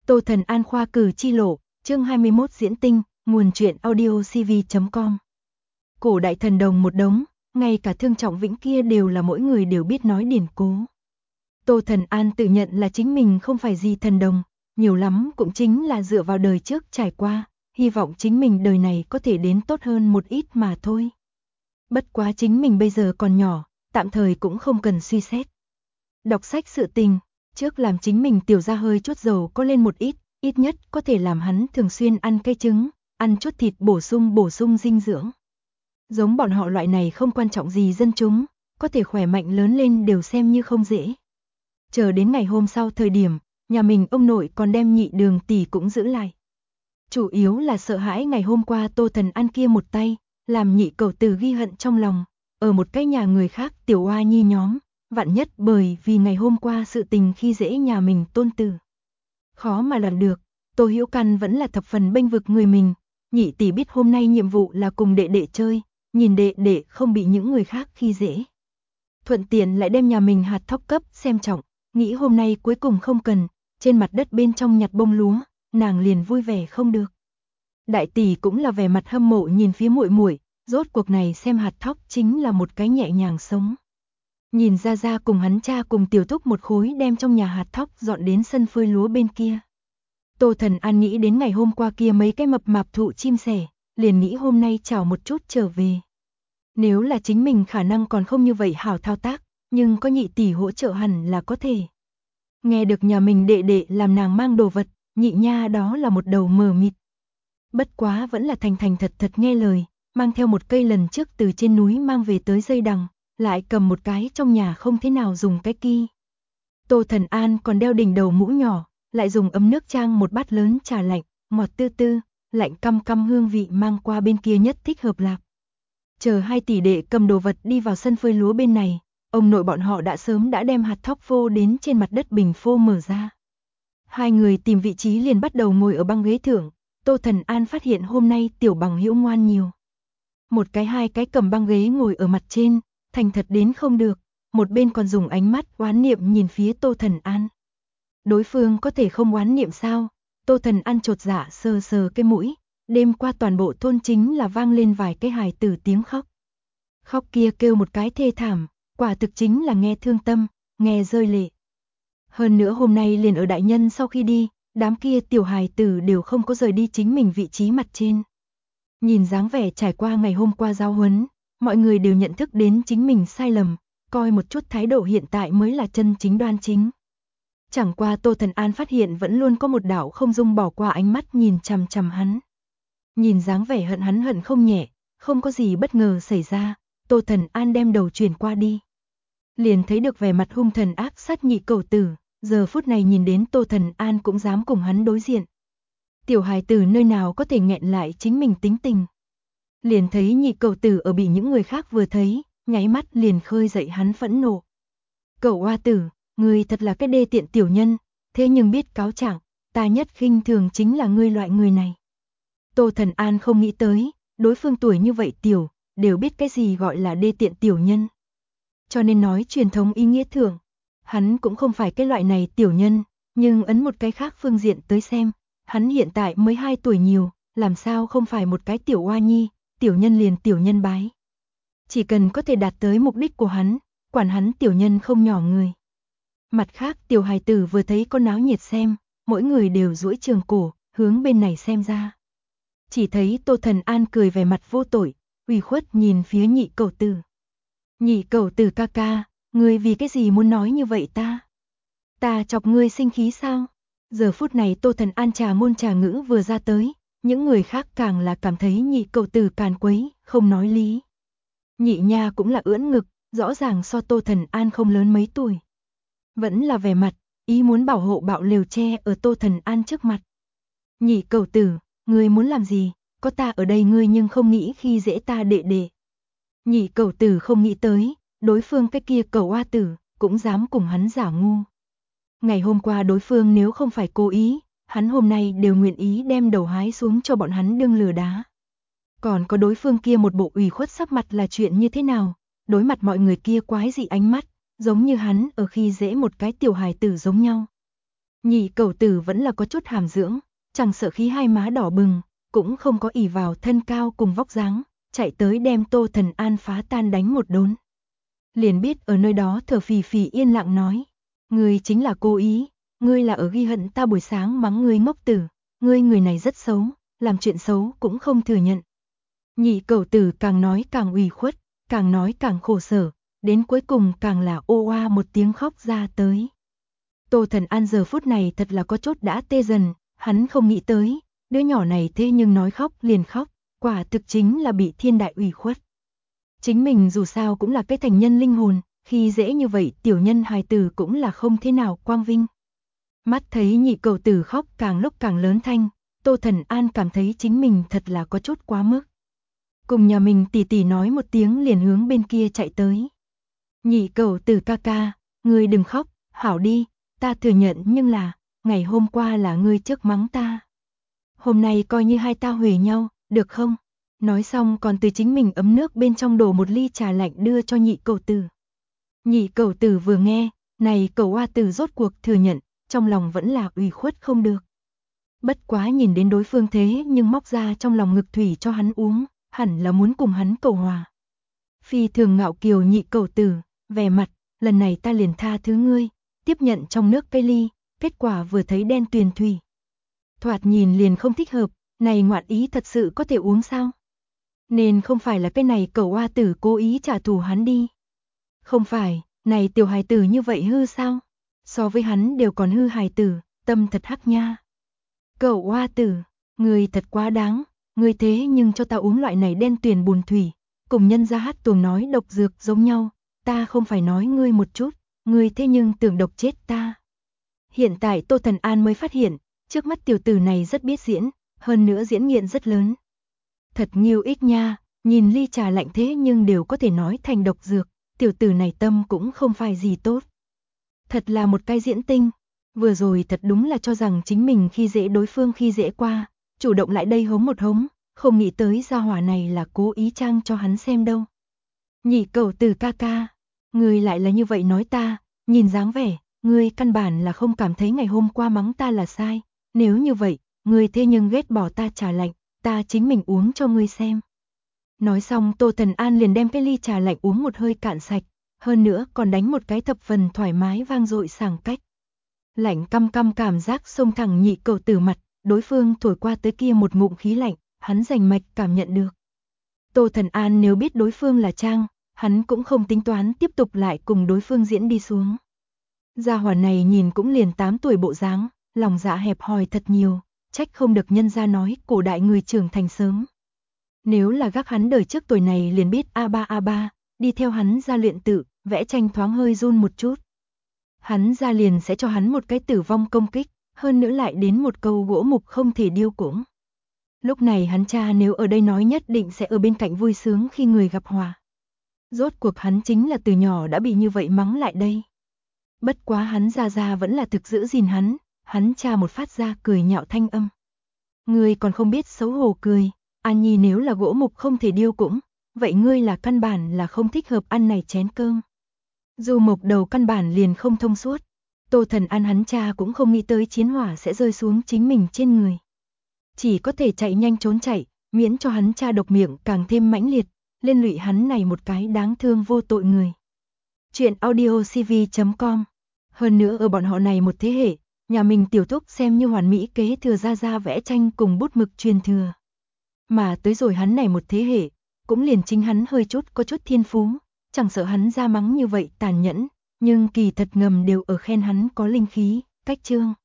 Tô Thần An khoa cử chi lộ, chương 21 diễn tinh, nguồn truyện audio cv.com. Cổ đại thần đồng một đống, ngay cả Thương Trọng Vĩnh kia đều là mỗi người đều biết nói điển cố. Tô Thần An tự nhận là chính mình không phải gì thần đồng, nhiều lắm cũng chính là dựa vào đời trước trải qua, hy vọng chính mình đời này có thể đến tốt hơn một ít mà thôi. Bất quá chính mình bây giờ còn nhỏ, tạm thời cũng không cần suy xét. Đọc sách sự tình, trước làm chính mình tiểu ra hơi chút dầu có lên một ít nhất có thể làm hắn thường xuyên ăn cây trứng, ăn chút thịt bổ sung dinh dưỡng. Giống bọn họ loại này không quan trọng gì dân chúng, có thể khỏe mạnh lớn lên đều xem như không dễ. Chờ đến ngày hôm sau thời điểm, nhà mình ông nội còn đem Nhị Đường tỷ cũng giữ lại. Chủ yếu là sợ hãi ngày hôm qua Tô Thần An kia một tay, làm Nhị Cẩu Tử ghi hận trong lòng, ở một cái nhà người khác tiểu oa nhi nhóm, vạn nhất bởi vì ngày hôm qua sự tình khi dễ nhà mình tôn tử. Khó mà làm được, Tô Hiểu Căn vẫn là thập phần bênh vực người mình, Nhị tỷ biết hôm nay nhiệm vụ là cùng đệ đệ chơi, nhìn đệ đệ không bị những người khác khi dễ. Thuận tiện lại đem nhà mình hạt thóc cấp xem trọng, nghĩ hôm nay cuối cùng không cần, trên mặt đất bên trong nhặt bông lúa, nàng liền vui vẻ không được. Đại tỷ cũng là vẻ mặt hâm mộ nhìn phía muội muội, rốt cuộc này xem hạt thóc chính là một cái nhẹ nhàng sống. Nhìn ra ra cùng hắn cha cùng tiểu thúc một khối đem trong nhà hạt thóc dọn đến sân phơi lúa bên kia. Tô Thần An nghĩ đến ngày hôm qua kia mấy cái mập mạp thụ chim sẻ, liền nghĩ hôm nay chào một chút trở về. Nếu là chính mình khả năng còn không như vậy hảo thao tác, nhưng có Nhị tỷ hỗ trợ hẳn là có thể. Nghe được nhà mình đệ đệ làm nàng mang đồ vật, Nhị nha đó là một đầu mờ mịt. Bất quá vẫn là thành thật nghe lời, mang theo một cây lần trước từ trên núi mang về tới dây đằng, lại cầm một cái trong nhà không thế nào dùng cái ki. Tô Thần An còn đeo đỉnh đầu mũ nhỏ, lại dùng ấm nước trang một bát lớn trà lạnh, ngọt tư tư, lạnh căm hương vị mang qua bên kia nhất thích hợp lạc. Chờ hai tỷ đệ cầm đồ vật đi vào sân phơi lúa bên này, ông nội bọn họ đã sớm đem hạt thóc phô đến trên mặt đất bình phô mở ra. Hai người tìm vị trí liền bắt đầu ngồi ở băng ghế thượng, Tô Thần An phát hiện hôm nay tiểu bằng hữu ngoan nhiều. Một cái hai cái cầm băng ghế ngồi ở mặt trên, thành thật đến không được, một bên còn dùng ánh mắt oán niệm nhìn phía Tô Thần An. Đối phương có thể không oán niệm sao? Tô Thần An chột dạ sờ cái mũi, đêm qua toàn bộ thôn chính là vang lên vài cái hài tử tiếng khóc. Khóc kia kêu một cái thê thảm, quả thực chính là nghe thương tâm, nghe rơi lệ. Hơn nữa hôm nay liền ở đại nhân sau khi đi, đám kia tiểu hài tử đều không có rời đi chính mình vị trí mặt trên. Nhìn dáng vẻ trải qua ngày hôm qua giáo huấn, mọi người đều nhận thức đến chính mình sai lầm, coi một chút thái độ hiện tại mới là chân chính đoan chính. Chẳng qua Tô Thần An phát hiện vẫn luôn có một đạo không dung bỏ qua ánh mắt nhìn chằm chằm hắn. Nhìn dáng vẻ hận không nhẹ, không có gì bất ngờ xảy ra, Tô Thần An đem đầu chuyển qua đi. Liền thấy được vẻ mặt hung thần ác sát Nhị Cẩu Tử, giờ phút này nhìn đến Tô Thần An cũng dám cùng hắn đối diện. Tiểu hài tử nơi nào có thể nghẹn lại chính mình tính tình. Liền thấy Nhị Cẩu Tử ở bị những người khác vừa thấy, nháy mắt liền khơi dậy hắn phẫn nộ. Cẩu oa tử, ngươi thật là cái đê tiện tiểu nhân, thế nhưng biết cáo trạng, ta nhất khinh thường chính là ngươi loại người này. Tô Thần An không nghĩ tới, đối phương tuổi như vậy tiểu, đều biết cái gì gọi là đê tiện tiểu nhân. Cho nên nói truyền thống ý nghĩa thưởng, hắn cũng không phải cái loại này tiểu nhân, nhưng ấn một cái khác phương diện tới xem, hắn hiện tại mới 2 tuổi nhiều, làm sao không phải một cái tiểu oa nhi, tiểu nhân liền tiểu nhân bái. Chỉ cần có thể đạt tới mục đích của hắn, quản hắn tiểu nhân không nhỏ người. Mặt khác tiểu hài tử vừa thấy có náo nhiệt xem, mỗi người đều duỗi trường cổ, hướng bên này xem ra. Chỉ thấy Tô Thần An cười vẻ mặt vô tội, ủy khuất nhìn phía Nhị Cẩu Tử. Nhị Cẩu Tử ca ca, ngươi vì cái gì muốn nói như vậy ta? Ta chọc ngươi sinh khí sao? Giờ phút này Tô Thần An trà ngôn trà ngữ vừa ra tới, những người khác càng là cảm thấy Nhị Cẩu Tử càn quấy, không nói lý. Nhị nha cũng là ưỡn ngực, rõ ràng so Tô Thần An không lớn mấy tuổi. Vẫn là vẻ mặt, ý muốn bảo hộ bạo lều tre ở Tô Thần An trước mặt. Nhị Cẩu Tử, ngươi muốn làm gì? Có ta ở đây ngươi nhưng không nghĩ khi dễ ta đệ đệ. Nhị Cẩu Tử không nghĩ tới, đối phương cái kia cẩu oa tử, cũng dám cùng hắn giả ngu. Ngày hôm qua đối phương nếu không phải cố ý, hắn hôm nay đều nguyện ý đem đầu hái xuống cho bọn hắn đương lừa đá. Còn có đối phương kia một bộ ủy khuất sắc mặt là chuyện như thế nào, đối mặt mọi người kia quái dị ánh mắt, giống như hắn ở khi dễ một cái tiểu hài tử giống nhau. Nhị cẩu tử vẫn là có chút hàm dưỡng, chẳng sợ khí hai má đỏ bừng, cũng không có ỷ vào thân cao cùng vóc dáng, chạy tới đem Tô Thần An phá tan đánh một đốn. Liền biết ở nơi đó thở phì phì yên lặng nói, ngươi chính là cố ý, ngươi là ở ghi hận ta buổi sáng mắng ngươi ngốc tử, ngươi người này rất xấu, làm chuyện xấu cũng không thừa nhận. Nhị cẩu tử càng nói càng ủy khuất, càng nói càng khổ sở, đến cuối cùng càng là ô oa một tiếng khóc ra tới. Tô Thần An giờ phút này thật là có chút đã tê dần, hắn không nghĩ tới, đứa nhỏ này thế nhưng nói khóc liền khóc, quả thực chính là bị thiên đại ủy khuất. Chính mình dù sao cũng là cái thành nhân linh hồn, khi dễ như vậy tiểu nhân hài tử cũng là không thế nào quang vinh. Mắt thấy nhị cẩu tử khóc càng lúc càng lớn thanh, Tô Thần An cảm thấy chính mình thật là có chút quá mức. Cùng nhà mình tỷ tỷ nói một tiếng liền hướng bên kia chạy tới. Nhị cẩu tử ca ca, ngươi đừng khóc, hảo đi, ta thừa nhận nhưng là, ngày hôm qua là ngươi trước mắng ta. Hôm nay coi như hai ta huề nhau, được không? Nói xong còn từ chính mình ấm nước bên trong đổ một ly trà lạnh đưa cho nhị cẩu tử. Nhị cẩu tử vừa nghe, này cẩu oa tử rốt cuộc thừa nhận, trong lòng vẫn là ủy khuất không được. Bất quá nhìn đến đối phương thế nhưng móc ra trong lòng ngực thủy cho hắn uống, hẳn là muốn cùng hắn cầu hòa. Phi thường ngạo kiều nhị cẩu tử, vẻ mặt, lần này ta liền tha thứ ngươi, tiếp nhận trong nước cây ly, kết quả vừa thấy đen tuyền thủy. Thoạt nhìn liền không thích hợp, này ngoạn ý thật sự có thể uống sao? Nên không phải là cái này cẩu oa tử cố ý trả thù hắn đi. Không phải, này tiểu hài tử như vậy hư sao? So với hắn đều còn hư hài tử, tâm thật hắc nha. Cẩu oa tử, người thật quá đáng, người thế nhưng cho ta uống loại này đen tuyền bùn thủy, cùng nhân gia hát tuồng nói độc dược giống nhau, ta không phải nói ngươi một chút, ngươi thế nhưng tưởng độc chết ta. Hiện tại Tô Thần An mới phát hiện, trước mắt tiểu tử này rất biết diễn, hơn nữa diễn nghiện rất lớn. Thật nghiêu ích nha, nhìn ly trà lạnh thế nhưng đều có thể nói thành độc dược, tiểu tử này tâm cũng không phải gì tốt. Thật là một cái diễn tinh, vừa rồi thật đúng là cho rằng chính mình khi dễ đối phương khi dễ qua, chủ động lại đây hống một hống, không nghĩ tới gia hỏa này là cố ý trang cho hắn xem đâu. Nhị cẩu tử ca ca, ngươi lại là như vậy nói ta, nhìn dáng vẻ, ngươi căn bản là không cảm thấy ngày hôm qua mắng ta là sai, nếu như vậy, ngươi thế nhưng ghét bỏ ta trà lạnh, ta chính mình uống cho ngươi xem. Nói xong Tô Thần An liền đem cái ly trà lạnh uống một hơi cạn sạch, hơn nữa còn đánh một cái thập phần thoải mái vang dội sảng cách. Lạnh căm căm cảm giác xông thẳng nhị cẩu tử mặt, đối phương thổi qua tới kia một ngụm khí lạnh, hắn rành mạch cảm nhận được. Tô Thần An nếu biết đối phương là trang, hắn cũng không tính toán tiếp tục lại cùng đối phương diễn đi xuống. Gia hỏa này nhìn cũng liền 8 tuổi bộ dáng, lòng dạ hẹp hòi thật nhiều, trách không được nhân gia nói cổ đại người trưởng thành sớm. Nếu là gác hắn đời trước tuổi này liền biết A3, đi theo hắn ra luyện tự, vẽ tranh thoáng hơi run một chút. Hắn ra liền sẽ cho hắn một cái tử vong công kích, hơn nữa lại đến một câu gỗ mục không thể điêu cũng. Lúc này hắn cha nếu ở đây nói nhất định sẽ ở bên cạnh vui sướng khi người gặp hòa. Rốt cuộc hắn chính là từ nhỏ đã bị như vậy mắng lại đây. Bất quá hắn ra vẫn là thực giữ gìn hắn cha một phát ra cười nhạo thanh âm. Ngươi còn không biết xấu hổ cười, An Nhi nếu là gỗ mục không thể điêu cũng, vậy ngươi là căn bản là không thích hợp ăn này chén cơm. Dù mộc đầu căn bản liền không thông suốt, Tô Thần An hắn cha cũng không nghĩ tới chiến hỏa sẽ rơi xuống chính mình trên người. Chỉ có thể chạy nhanh trốn chạy, miễn cho hắn cha độc miệng càng thêm mãnh liệt, liên lụy hắn này một cái đáng thương vô tội người. Chuyện audiocv.com. Hơn nữa ở bọn họ này một thế hệ, nhà mình tiểu thúc xem như hoàn mỹ kế thừa ra vẽ tranh cùng bút mực truyền thừa. Mà tới rồi hắn này một thế hệ, cũng liền chính hắn hơi chút có chút thiên phú, chẳng sợ hắn ra mắng như vậy tàn nhẫn, nhưng kỳ thật ngầm đều ở khen hắn có linh khí, cách chương.